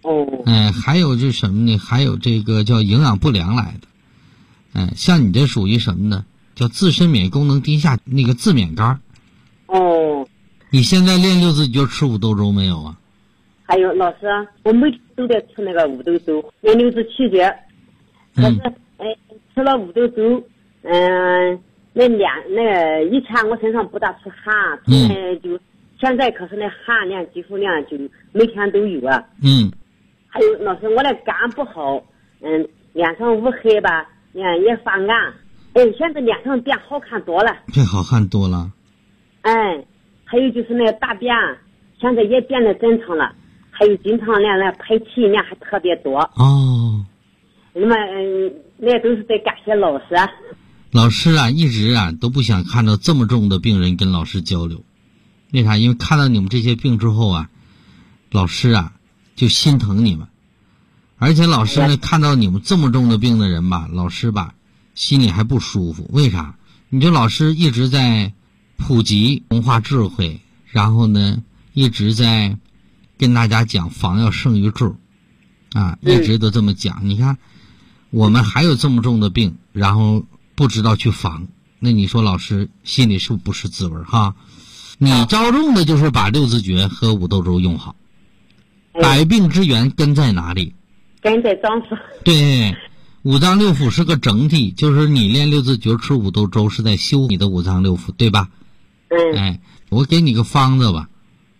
还有就是什么呢？还有这个叫营养不良来的。像你这属于什么呢？叫自身免疫功能低下，那个自免肝。你现在练六字诀吃五豆粥没有啊？ 还有老师，我每天都在吃那个五豆粥，练六字气诀。可是吃了五豆粥，那个以前我身上不大出汗，就现在可是那汗量、肌肤量就每天都有啊。还有老师，我的肝不好，脸上乌黑吧，也发暗。现在脸上变好看多了。 变好看多了。 还有就是那个大便，现在也变得正常了。还有经常那排气量还特别多。那么那都是得感谢老师。 老师啊，一直啊都不想看到这么重的病人跟老师交流。为啥？因为看到你们这些病之后啊，老师啊就心疼你们。而且老师呢，看到你们这么重的病的人吧，老师吧心里还不舒服。为啥？你这老师一直在普及文化智慧，然后呢一直在跟大家讲防要胜于治一直都这么讲。你看我们还有这么重的病，然后不知道去防，那你说老师心里是不是滋味哈？你着重的就是把六字诀和五豆粥用好。百病之源根在哪里？ 根在脏腑。 对，五脏六腑是个整体，就是你练六字诀吃五豆粥是在修你的五脏六腑，对吧？我给你个方子吧。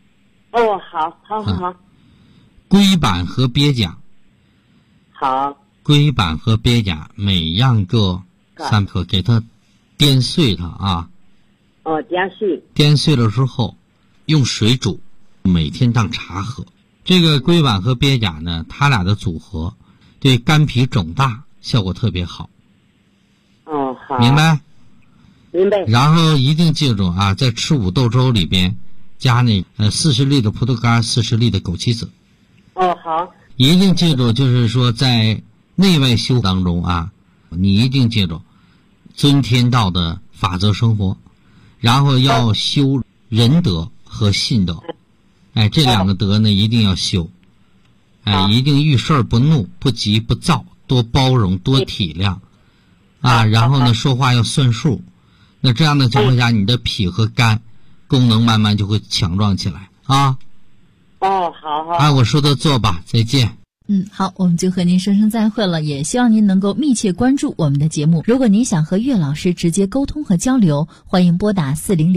好。 龟板和鳖甲。 好。 龟板和鳖甲每样各3克，给它颠碎它啊。颠碎了之后用水煮，每天当茶喝。这个龟板和鳖甲呢，它俩的组合对肝脾肿大效果特别好。 好。 明白。 然后一定记住啊，在吃五豆粥里边加那40粒的葡萄干，40粒的枸杞子。 好。 一定记住，就是说在内外修当中啊，你一定记住遵天道的法则生活，然后要修仁德和信德。这两个德呢一定要修。一定遇事不怒，不急不躁，多包容，多体谅然后呢说话要算数。那这样的情况下，你的脾和肝功能慢慢就会强壮起来啊。 好。 我说的做吧，再见。 好，我们就和您说声再会了，也希望您能够密切关注我们的节目。如果您想和岳老师直接沟通和交流，欢迎拨打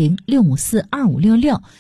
400-654-2566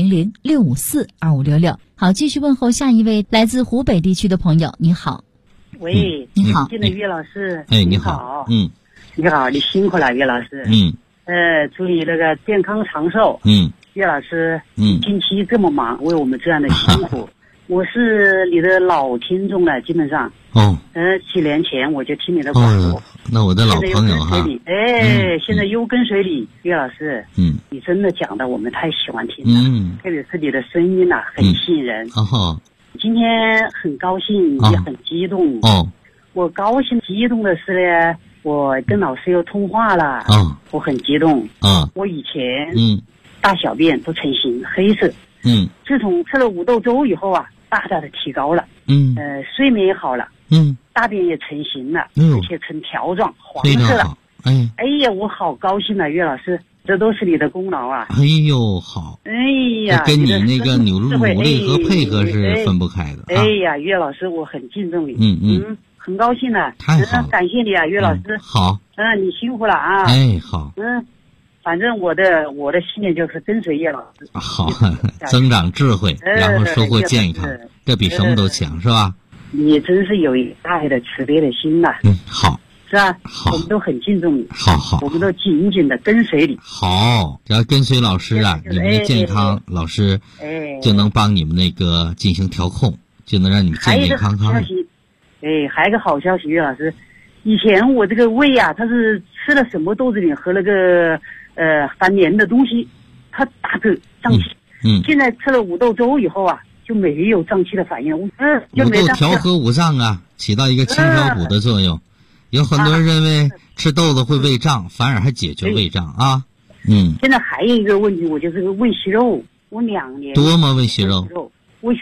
400-654-2566。好，继续问候下一位来自湖北地区的朋友。你好。 喂， 你好。 亲爱的岳老师。 你好。 你好，你辛苦了，岳老师。祝你那个健康长寿。岳老师，近期这么忙，为我们这样的辛苦。我是你的老听众了，基本上。7年前我就听你的广播。 那我的老朋友哈。 现在又跟随你，岳老师。你真的讲的我们太喜欢听了。特别是你的声音呐，很吸引人。今天很高兴，也很激动。我高兴激动的是呢，我跟老师又通话了。我很激动。我以前大小便都成型黑色。自从吃了五豆粥以后啊，大大的提高了。睡眠也好了。大便也成型了，而且成条状黄色了。哎呀，我好高兴啊，岳老师，这都是你的功劳啊。 好。 跟你那个努力和配合是分不开的。 岳老师，我很敬重你。很高兴啊。 太好了。 感谢你啊，岳老师。 好。 你辛苦了啊。 好。 反正我的信念就是跟随岳老师。 好，增长智慧，然后收获健康，这比什么都强，是吧？ 你真是有一大爱的慈悲的心呐。 好。 是吧？ 好。 我们都很敬重你。 好。 我们都紧紧的跟随你。 好，只要跟随老师啊，你们的健康，老师就能帮你们那个进行调控，就能让你们健健康康。 还有一个好消息，岳老师，以前我这个胃啊，它是吃了什么豆制品和那个翻黏的东西，它打嗝胀气。现在吃了五豆粥以后啊，就没有胀气的反应。 五豆调和五脏啊，起到一个清调补的作用。有很多人认为吃豆子会胃胀，反而还解决胃胀啊。 现在还有一个问题，我就是个胃息肉，我2年多吗？胃息肉？ 胃息肉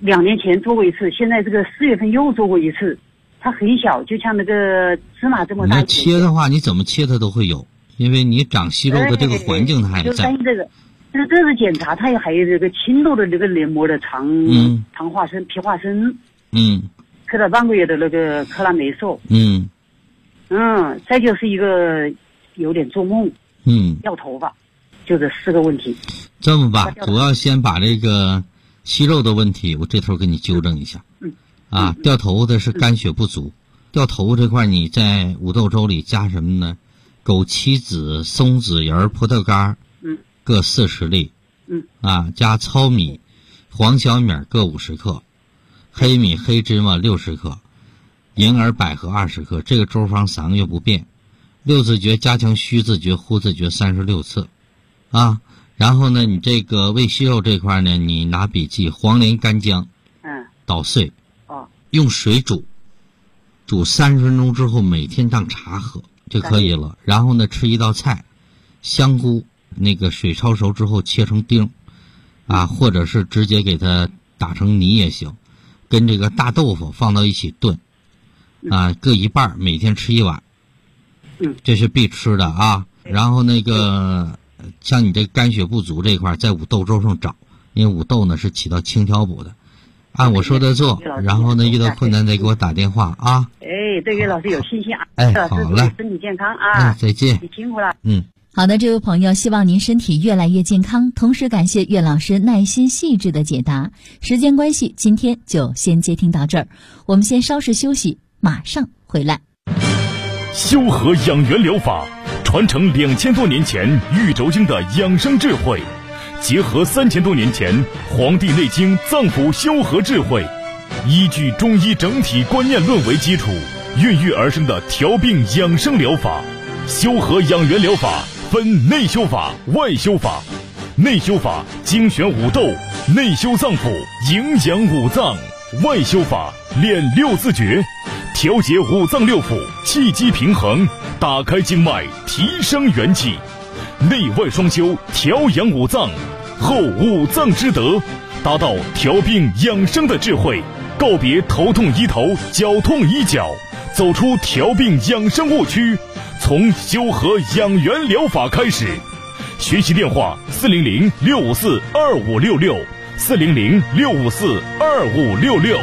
2年前做过一次，现在这个4月份又做过一次。它很小，就像那个芝麻这么大。 你要切的话，你怎么切它都会有，因为你长息肉的这个环境它还在。 就担心这个，这是检查，它还有这个轻度的这个黏膜的肠化生、皮化生。吃了半个月的那个克拉霉素。再就是一个有点做梦。掉头发，就这4个问题。 这么吧，主要先把这个息肉的问题，我这头给你纠正一下。掉头的是肝血不足。掉头这块你在五豆粥里加什么呢？枸杞子、松子仁、葡萄干，各40粒。加糙米、黄小米各50克，黑米、黑芝麻60克，银耳、百合20克。这个粥方3个月不变。6字诀加强虚字诀、呼字诀36次。然后呢，你这个胃息肉这块呢，你拿笔记黄连、干姜，捣碎，用水煮30分钟之后，每天当茶喝就可以了。然后呢，吃一道菜，香菇那个水焯熟之后切成丁，或者是直接给它打成泥也行，跟这个大豆腐放到一起炖，各一半，每天吃1碗，这是必吃的啊。然后那个像你这肝血不足这一块，在五豆粥上找，因为五豆呢是起到清调补的。按我说的做，然后呢遇到困难再给我打电话啊。 对岳老师有信心啊。 好了， 身体健康啊。 再见。 你辛苦了。 好的，这位朋友，希望您身体越来越健康，同时感谢岳老师耐心细致的解答。时间关系，今天就先接听到这儿，我们先稍事休息，马上回来。 修和养元疗法传承2000多年前玉轴经的养生智慧，结合3000多年前《黄帝内经》脏腑修和智慧，依据中医整体观念论为基础，孕育而生的调病养生疗法。修和养元疗法分内修法、外修法。内修法精选五豆，内修脏腑，营养五脏；外修法练6字诀，调节五脏六腑，气机平衡，打开经脉，提升元气。内外双修，调养五脏，后五脏之德，达到调病养生的智慧，告别头痛医头，脚痛医脚，走出调病养生误区，从修和养元疗法开始。学习电话400-654-2566，400-654-2566。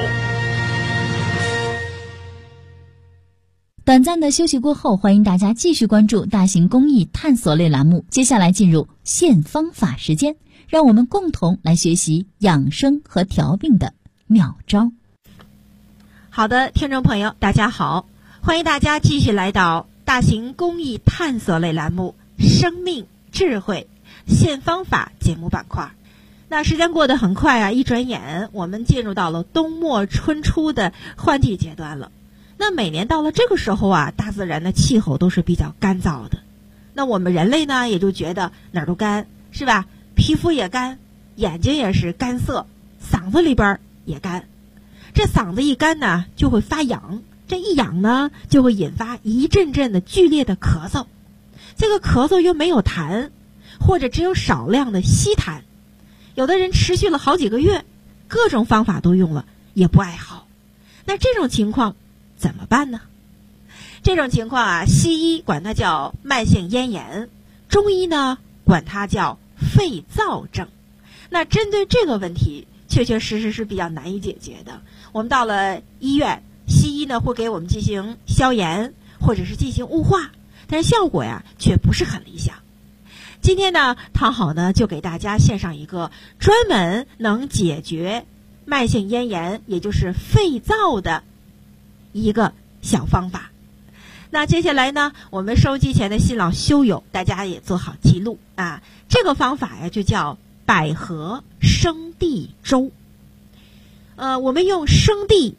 短暂的休息过后，欢迎大家继续关注大型公益探索类栏目。接下来进入现方法时间，让我们共同来学习养生和调病的妙招。 好的，听众朋友，大家好，欢迎大家继续来到大型公益探索类栏目生命智慧现方法节目板块。那时间过得很快啊，一转眼我们进入到了冬末春初的换季阶段了。那每年到了这个时候啊，大自然的气候都是比较干燥的，那我们人类呢也就觉得哪儿都干，是吧？皮肤也干，眼睛也是干涩，嗓子里边也干。这嗓子一干呢就会发痒，这一痒呢就会引发一阵阵的剧烈的咳嗽，这个咳嗽又没有痰，或者只有少量的稀痰，有的人持续了好几个月，各种方法都用了也不爱好。那这种情况怎么办呢？这种情况啊，西医管它叫慢性咽炎，中医呢管它叫肺燥症。那针对这个问题确确实实是比较难以解决的。我们到了医院，西医呢会给我们进行消炎或者是进行雾化，但是效果呀却不是很理想。今天呢，唐好呢就给大家献上一个专门能解决慢性咽炎，也就是肺燥的一个小方法。那接下来呢，我们收机前的新老修友，大家也做好记录啊。这个方法呀就叫百合生地粥。我们用生地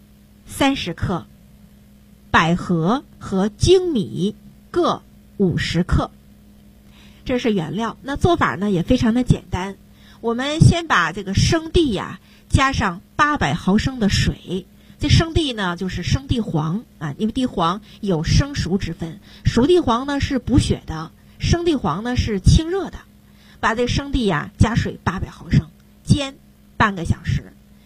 30克，百合和粳米各50克，这是原料。那做法呢也非常的简单，我们先把这个生地呀加上800毫升的水。这生地呢就是生地黄啊，因为地黄有生熟之分，熟地黄呢是补血的，生地黄呢是清热的。把这个生地呀加水800毫升，煎半个小时。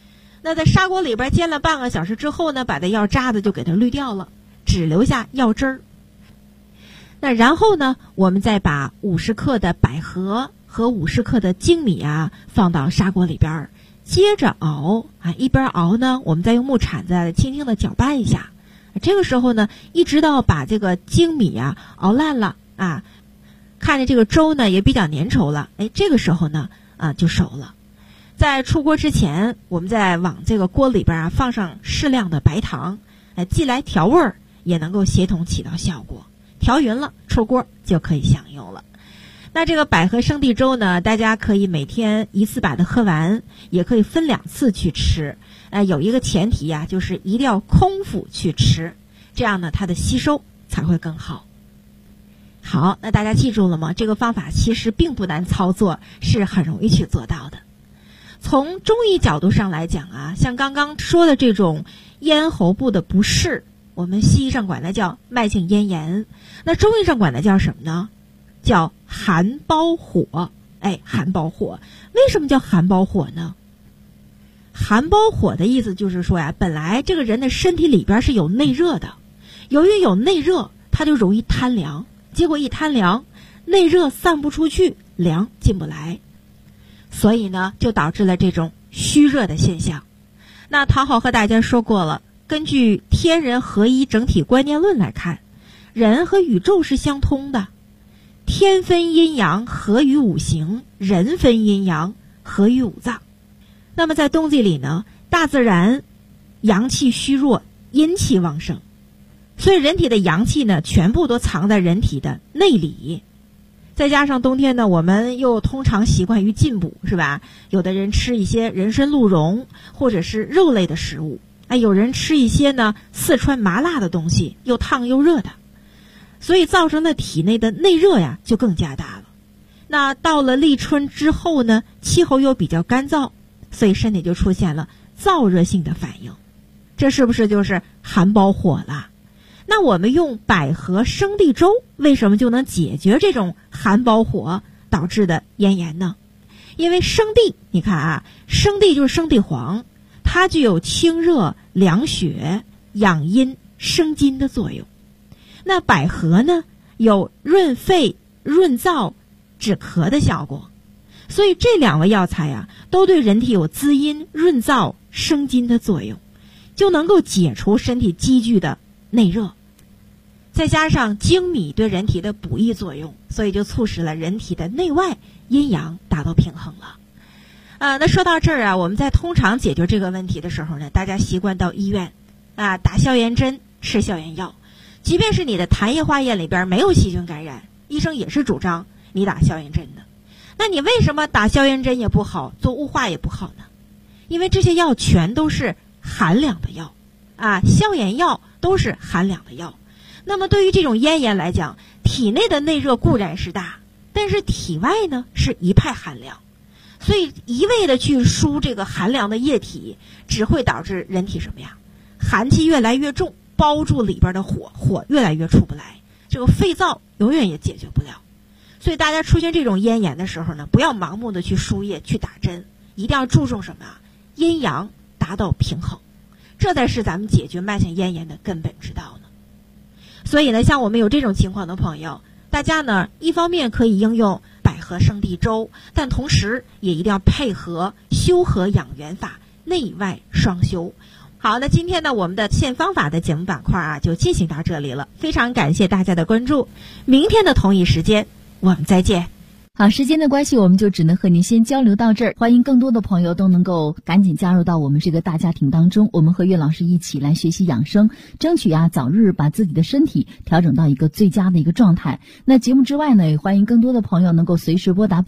那在砂锅里边煎了半个小时之后呢，把这药渣子就给它滤掉了，只留下药汁儿。那然后呢，我们再把50克的百合和50克的粳米啊放到砂锅里边，接着熬啊，一边熬呢，我们再用木铲子轻轻的搅拌一下。这个时候呢，一直到把这个粳米啊熬烂了啊，看着这个粥呢也比较粘稠了，这个时候呢就熟了。在出锅之前，我们再往这个锅里边啊放上适量的白糖，既来调味儿，也能够协同起到效果。调匀了，出锅就可以享用了。那这个百合生地粥呢，大家可以每天一次把它喝完，也可以分2次去吃。有一个前提啊，就是一定要空腹去吃，这样呢它的吸收才会更好。好，那大家记住了吗？这个方法其实并不难操作，是很容易去做到的。从中医角度上来讲啊，像刚刚说的这种咽喉部的不适，我们西医上管它叫慢性咽炎，那中医上管它叫什么呢？叫寒包火。寒包火，为什么叫寒包火呢？寒包火的意思就是说呀，本来这个人的身体里边是有内热的，由于有内热，他就容易贪凉，结果一贪凉，内热散不出去，凉进不来，所以呢就导致了这种虚热的现象。那唐好和大家说过了，根据天人合一整体观念论来看，人和宇宙是相通的，天分阴阳合于五行，人分阴阳合于五脏。那么在冬季里呢，大自然阳气虚弱，阴气旺盛，所以人体的阳气呢全部都藏在人体的内里。再加上冬天呢，我们又通常习惯于进补，是吧？有的人吃一些人参鹿茸或者是肉类的食物，有人吃一些呢四川麻辣的东西，又烫又热的，所以造成的体内的内热呀就更加大了。那到了立春之后呢，气候又比较干燥，所以身体就出现了燥热性的反应，这是不是就是寒包火了？那我们用百合生地粥为什么就能解决这种寒包火导致的咽炎呢？因为生地，你看啊，生地就是生地黄，它具有清热凉血养阴生津的作用。那百合呢，有润肺润燥止咳的效果，所以这2味药材啊都对人体有滋阴润燥生津的作用，就能够解除身体积聚的内热。再加上粳米对人体的补益作用，所以就促使了人体的内外阴阳达到平衡了。那说到这儿啊，我们在通常解决这个问题的时候呢，大家习惯到医院打消炎针吃消炎药，即便是你的痰液化验里边没有细菌感染，医生也是主张你打消炎针的。那你为什么打消炎针也不好，做雾化也不好呢？因为这些药全都是寒凉的药消炎药都是寒凉的药。那么对于这种咽炎来讲，体内的内热固然是大，但是体外呢是一派寒凉，所以一味的去输这个寒凉的液体，只会导致人体什么呀？寒气越来越重，包住里边的火越来越出不来，这个肺燥永远也解决不了。所以大家出现这种咽炎的时候呢，不要盲目的去输液去打针，一定要注重什么啊？阴阳达到平衡，这才是咱们解决慢性咽炎的根本之道呢。所以呢，像我们有这种情况的朋友，大家呢一方面可以应用百合生地粥，但同时也一定要配合修和养元法，内外双修。好，那今天呢我们的现方法的节目板块就进行到这里了，非常感谢大家的关注，明天的同一时间我们再见。 好，时间的关系，我们就只能和您先交流到这儿。欢迎更多的朋友都能够赶紧加入到我们这个大家庭当中，我们和岳老师一起来学习养生，争取早日把自己的身体调整到一个最佳的一个状态。那节目之外呢，也欢迎更多的朋友能够随时拨打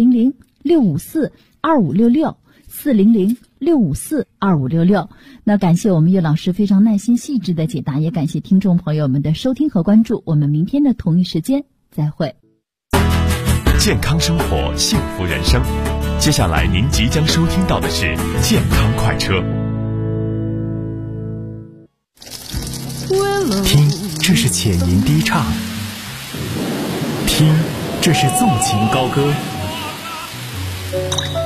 400-654-2566，400-654-2566。那感谢我们岳老师非常耐心细致的解答，也感谢听众朋友们的收听和关注。我们明天的同一时间再会。 健康生活，幸福人生。接下来您即将收听到的是健康快车。 听，这是浅吟低唱；听，这是纵情高歌。